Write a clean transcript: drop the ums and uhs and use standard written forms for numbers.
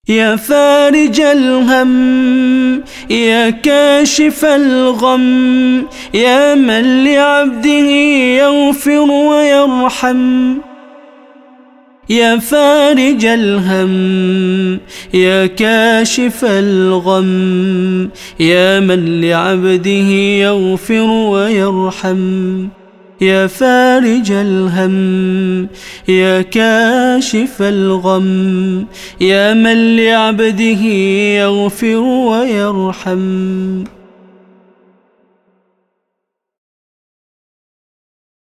يا فارج الهم يا كاشف الغم يا من لعبده يغفر ويرحم. يا فارج الهم يا كاشف الغم يا من لعبده يغفر ويرحم. يا فارج الهم يا كاشف الغم يا من لعبده يغفر ويرحم.